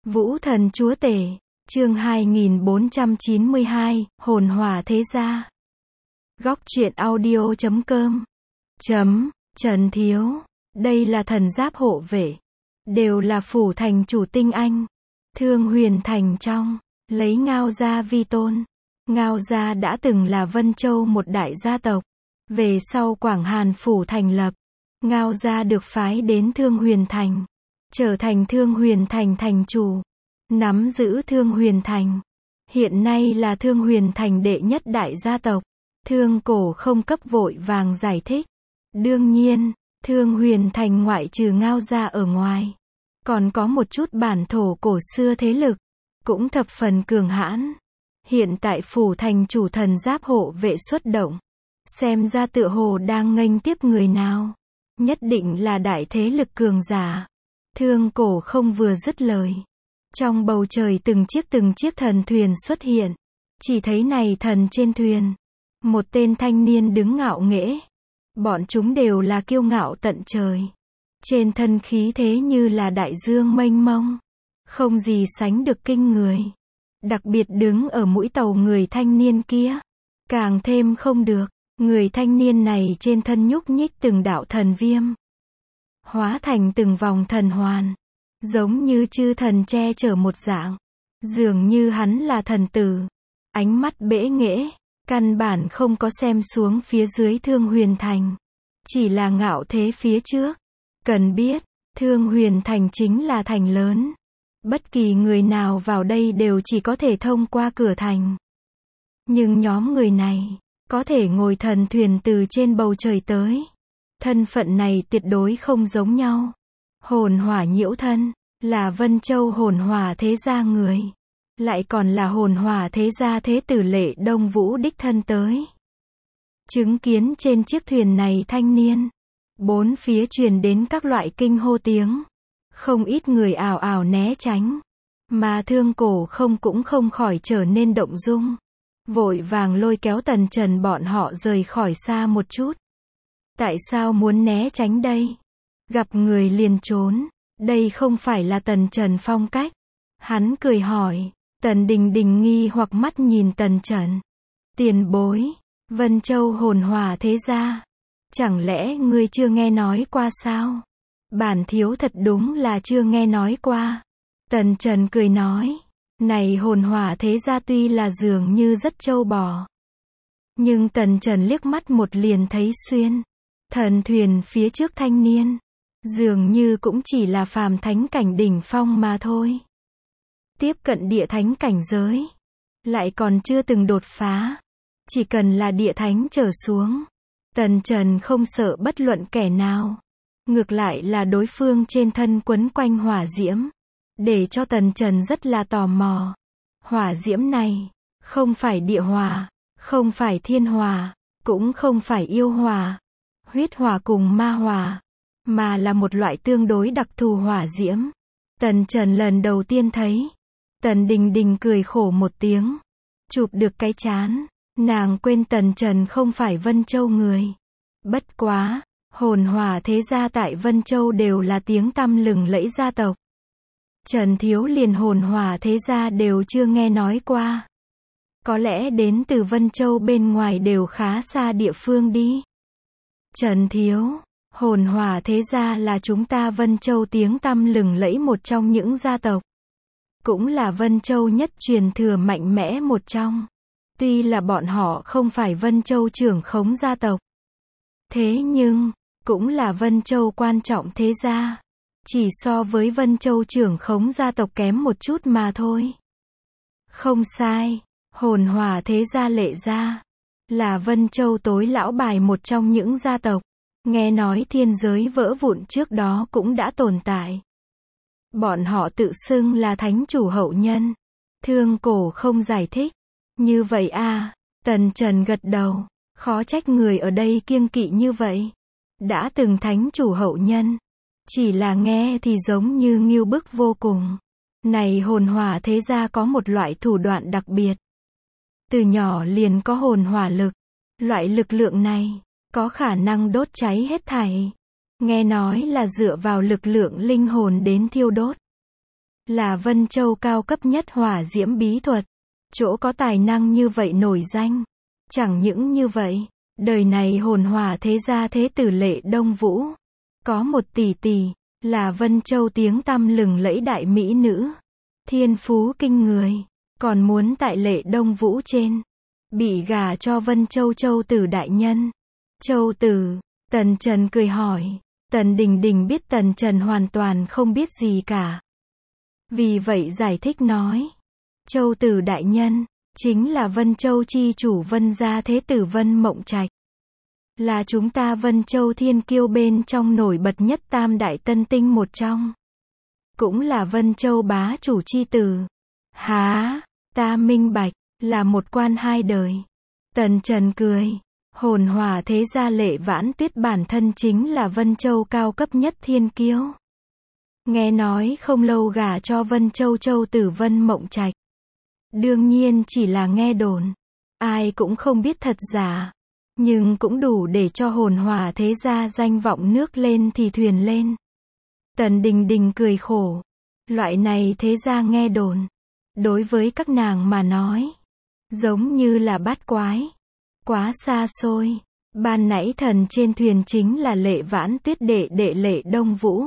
Vũ Thần Chúa Tể, chương 2492, Hồn Hỏa Thế Gia. Góc truyện audio.com. Trần Thiếu, đây là thần giáp hộ vệ. Đều là phủ thành chủ tinh anh. Thương Huyền Thành trong, lấy Ngao gia vi tôn. Ngao gia đã từng là Vân Châu một đại gia tộc. Về sau Quảng Hàn phủ thành lập, Ngao gia được phái đến Thương Huyền Thành, trở thành Thương Huyền Thành thành chủ, nắm giữ Thương Huyền Thành. Hiện nay là Thương Huyền Thành đệ nhất đại gia tộc. Thương Cổ không cấp vội vàng giải thích. Đương nhiên, Thương Huyền Thành ngoại trừ Ngao gia ở ngoài, còn có một chút bản thổ cổ xưa thế lực, cũng thập phần cường hãn. Hiện tại phủ thành chủ thần giáp hộ vệ xuất động, xem ra tựa hồ đang nghênh tiếp người nào, nhất định là đại thế lực cường giả. Thương Cổ không vừa dứt lời, trong bầu trời từng chiếc thần thuyền xuất hiện. Chỉ thấy này thần trên thuyền, một tên thanh niên đứng ngạo nghễ. Bọn chúng đều là kiêu ngạo tận trời. Trên thân khí thế như là đại dương mênh mông, không gì sánh được kinh người. Đặc biệt đứng ở mũi tàu người thanh niên kia, càng thêm không được. Người thanh niên này trên thân nhúc nhích từng đạo thần viêm, hóa thành từng vòng thần hoàn, giống như chư thần che chở một dạng. Dường như hắn là thần tử. Ánh mắt bẽ nghễ, căn bản không có xem xuống phía dưới Thương Huyền Thành, chỉ là ngạo thế phía trước. Cần biết, Thương Huyền Thành chính là thành lớn. Bất kỳ người nào vào đây đều chỉ có thể thông qua cửa thành. Nhưng nhóm người này, có thể ngồi thần thuyền từ trên bầu trời tới. Thân phận này tuyệt đối không giống nhau. Hồn hỏa nhiễu thân, là Vân Châu hồn hỏa thế gia người. Lại còn là hồn hỏa thế gia thế tử Lệ Đông Vũ đích thân tới. Chứng kiến trên chiếc thuyền này thanh niên, bốn phía truyền đến các loại kinh hô tiếng. Không ít người ào ào né tránh. Mà Thương Cổ không cũng không khỏi trở nên động dung. Vội vàng lôi kéo Tần Trần bọn họ rời khỏi xa một chút. Tại sao muốn né tránh đây? Gặp người liền trốn. Đây không phải là Tần Trần phong cách. Hắn cười hỏi. Tần Đình Đình nghi hoặc mắt nhìn Tần Trần. Tiền bối, Vân Châu hồn hỏa thế gia, chẳng lẽ ngươi chưa nghe nói qua sao? Bản thiếu thật đúng là chưa nghe nói qua. Tần Trần cười nói. Này hồn hỏa thế gia tuy là dường như rất trâu bò, nhưng Tần Trần liếc mắt một liền thấy xuyên. Thần thuyền phía trước thanh niên, dường như cũng chỉ là phàm thánh cảnh đỉnh phong mà thôi. Tiếp cận địa thánh cảnh giới, lại còn chưa từng đột phá. Chỉ cần là địa thánh trở xuống, Tần Trần không sợ bất luận kẻ nào. Ngược lại là đối phương trên thân quấn quanh hỏa diễm, để cho Tần Trần rất là tò mò. Hỏa diễm này, không phải địa hỏa, không phải thiên hỏa, cũng không phải yêu hỏa, huyết hỏa cùng ma hỏa, mà là một loại tương đối đặc thù hỏa diễm. Tần Trần lần đầu tiên thấy. Tần Đình Đình cười khổ một tiếng, chụp được cái trán. Nàng quên Tần Trần không phải Vân Châu người. Bất quá, hồn hỏa thế gia tại Vân Châu đều là tiếng tăm lừng lẫy gia tộc. Trần Thiếu liền hồn hỏa thế gia đều chưa nghe nói qua. Có lẽ đến từ Vân Châu bên ngoài đều khá xa địa phương đi. Trần Thiếu, hồn hỏa thế gia là chúng ta Vân Châu tiếng tăm lừng lẫy một trong những gia tộc. Cũng là Vân Châu nhất truyền thừa mạnh mẽ một trong. Tuy là bọn họ không phải Vân Châu trưởng khống gia tộc, thế nhưng, cũng là Vân Châu quan trọng thế gia. Chỉ so với Vân Châu trưởng khống gia tộc kém một chút mà thôi. Không sai, hồn hỏa thế gia Lệ gia, là Vân Châu tối lão bài một trong những gia tộc. Nghe nói thiên giới vỡ vụn trước đó cũng đã tồn tại. Bọn họ tự xưng là thánh chủ hậu nhân. Thương Cổ không giải thích. Như vậy à, Tần Trần gật đầu. Khó trách người ở đây kiêng kỵ như vậy. Đã từng thánh chủ hậu nhân. Chỉ là nghe thì giống như ngưu bức vô cùng. Này hồn hỏa thế gia có một loại thủ đoạn đặc biệt. Từ nhỏ liền có hồn hỏa lực. Loại lực lượng này, có khả năng đốt cháy hết thảy. Nghe nói là dựa vào lực lượng linh hồn đến thiêu đốt. là Vân Châu cao cấp nhất hỏa diễm bí thuật. Chỗ có tài năng như vậy nổi danh. Chẳng những như vậy, đời này hồn hỏa thế gia thế tử Lệ Đông Vũ. Có một tỷ tỷ, là Vân Châu tiếng tăm lừng lẫy đại mỹ nữ. Thiên phú kinh người, còn muốn tại Lệ Đông Vũ trên. Bị gả cho Vân Châu Châu Tử đại nhân. Châu Tử, Tần Trần cười hỏi. Tần Đình Đình biết Tần Trần hoàn toàn không biết gì cả. Vì vậy giải thích nói. Châu Tử đại nhân, chính là Vân Châu chi chủ Vân gia thế tử Vân Mộng Trạch. Là chúng ta Vân Châu thiên kiêu bên trong nổi bật nhất tam đại tân tinh một trong. Cũng là Vân Châu bá chủ chi tử. Há, ta minh bạch, là một quan hai đời. Tần Trần cười. Hồn hỏa thế gia Lệ Vãn Tuyết bản thân chính là Vân Châu cao cấp nhất thiên kiêu. Nghe nói không lâu gả cho Vân Châu Châu tử Vân Mộng Trạch. Đương nhiên chỉ là nghe đồn. Ai cũng không biết thật giả. Nhưng cũng đủ để cho hồn hỏa thế gia danh vọng nước lên thì thuyền lên. Tần Đình Đình cười khổ. Loại này thế gia nghe đồn. Đối với các nàng mà nói. Giống như là bát quái. Quá xa xôi. Ban nãy thần trên thuyền chính là Lệ Vãn Tuyết đệ đệ Lệ Đông Vũ.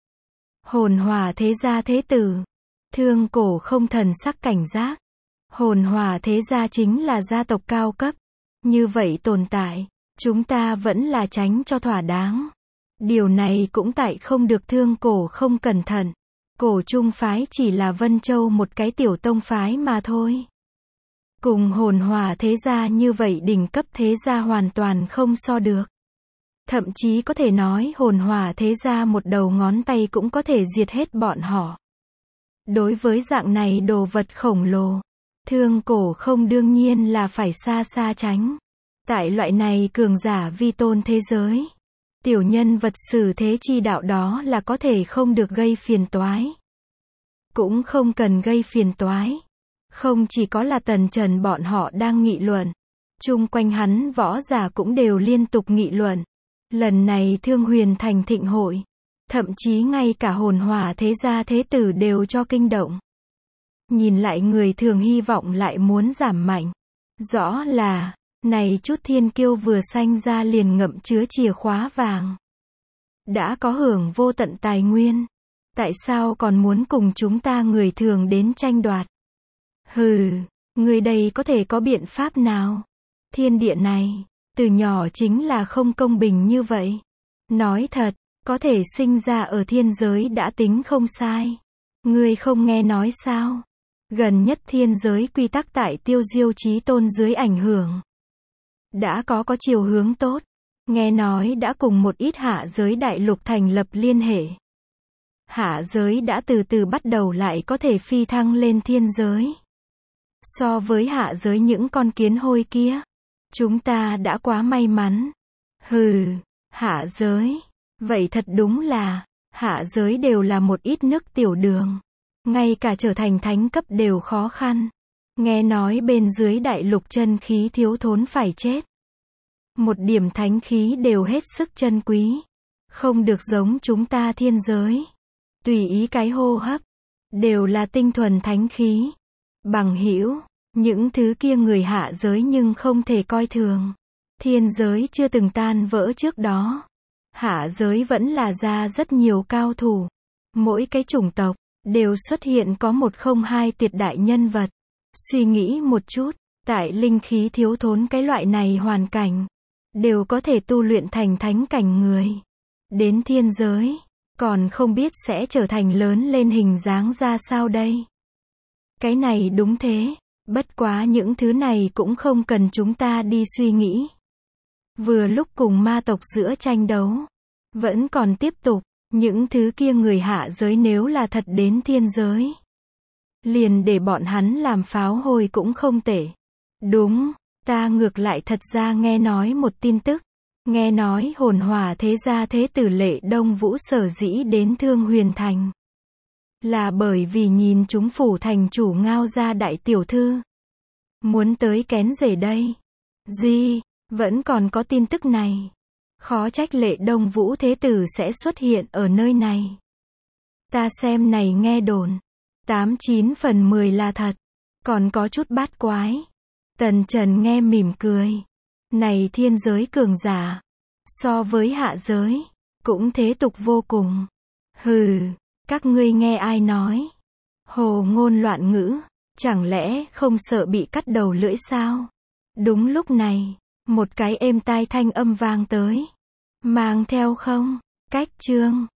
Hồn hỏa thế gia thế tử. Thương cổ không thần sắc cảnh giác. Hồn hỏa thế gia chính là gia tộc cao cấp. Như vậy tồn tại, chúng ta vẫn là tránh cho thỏa đáng. Điều này cũng tại không được thương cổ không cẩn thận. Cổ trung phái chỉ là Vân Châu một cái tiểu tông phái mà thôi. Cùng hồn hỏa thế gia như vậy đỉnh cấp thế gia hoàn toàn không so được. Thậm chí có thể nói hồn hỏa thế gia một đầu ngón tay cũng có thể diệt hết bọn họ. Đối với dạng này đồ vật khổng lồ, thương cổ không đương nhiên là phải xa xa tránh. Tại loại này cường giả vi tôn thế giới, tiểu nhân vật xử thế chi đạo đó là có thể không được gây phiền toái. Cũng không cần gây phiền toái. Không chỉ có là Tần Trần bọn họ đang nghị luận. Chung quanh hắn võ giả cũng đều liên tục nghị luận. Lần này Thương Huyền Thành thịnh hội. Thậm chí ngay cả hồn hỏa thế gia thế tử đều cho kinh động. Nhìn lại người thường hy vọng lại muốn giảm mạnh. Rõ là, này chút thiên kiêu vừa sanh ra liền ngậm chứa chìa khóa vàng. Đã có hưởng vô tận tài nguyên. Tại sao còn muốn cùng chúng ta người thường đến tranh đoạt? Hừ, người đây có thể có biện pháp nào? Thiên địa này, từ nhỏ chính là không công bình như vậy. Nói thật, có thể sinh ra ở thiên giới đã tính không sai. Ngươi không nghe nói sao? Gần nhất thiên giới quy tắc tại Tiêu Diêu Chí Tôn dưới ảnh hưởng. Đã có chiều hướng tốt. Nghe nói đã cùng một ít hạ giới đại lục thành lập liên hệ. Hạ giới đã từ từ bắt đầu lại có thể phi thăng lên thiên giới. So với hạ giới những con kiến hôi kia, chúng ta đã quá may mắn. Hừ, hạ giới. Vậy thật đúng là, hạ giới đều là một ít nước tiểu đường. Ngay cả trở thành thánh cấp đều khó khăn. Nghe nói bên dưới đại lục chân khí thiếu thốn phải chết. Một điểm thánh khí đều hết sức chân quý. Không được giống chúng ta thiên giới. Tùy ý cái hô hấp. Đều là tinh thuần thánh khí. Bằng hữu, những thứ kia người hạ giới nhưng không thể coi thường. Thiên giới chưa từng tan vỡ trước đó. Hạ giới vẫn là ra rất nhiều cao thủ. Mỗi cái chủng tộc, đều xuất hiện có một không hai tuyệt đại nhân vật. Suy nghĩ một chút, tại linh khí thiếu thốn cái loại này hoàn cảnh, đều có thể tu luyện thành thánh cảnh người. Đến thiên giới, còn không biết sẽ trở thành lớn lên hình dáng ra sao đây. Cái này đúng thế, bất quá những thứ này cũng không cần chúng ta đi suy nghĩ. Vừa lúc cùng ma tộc giữa tranh đấu, vẫn còn tiếp tục, những thứ kia người hạ giới nếu là thật đến thiên giới. Liền để bọn hắn làm pháo hôi cũng không tệ. Đúng, ta ngược lại thật ra nghe nói một tin tức. Nghe nói hồn hỏa thế gia thế tử Lệ Đông Vũ sở dĩ đến Thương Huyền Thành. Là bởi vì nhìn chúng phủ thành chủ Ngao gia đại tiểu thư. Muốn tới kén rể đây. Gì, vẫn còn có tin tức này. Khó trách Lệ Đông Vũ thế tử sẽ xuất hiện ở nơi này. Ta xem này nghe đồn. 89/10 là thật. Còn có chút bát quái. Tần Trần nghe mỉm cười. Này thiên giới cường giả. So với hạ giới. Cũng thế tục vô cùng. Hừ. Các ngươi nghe ai nói? Hồ ngôn loạn ngữ. Chẳng lẽ không sợ bị cắt đầu lưỡi sao? Đúng lúc này. Một cái êm tai thanh âm vang tới. Mang theo không? Cách chương.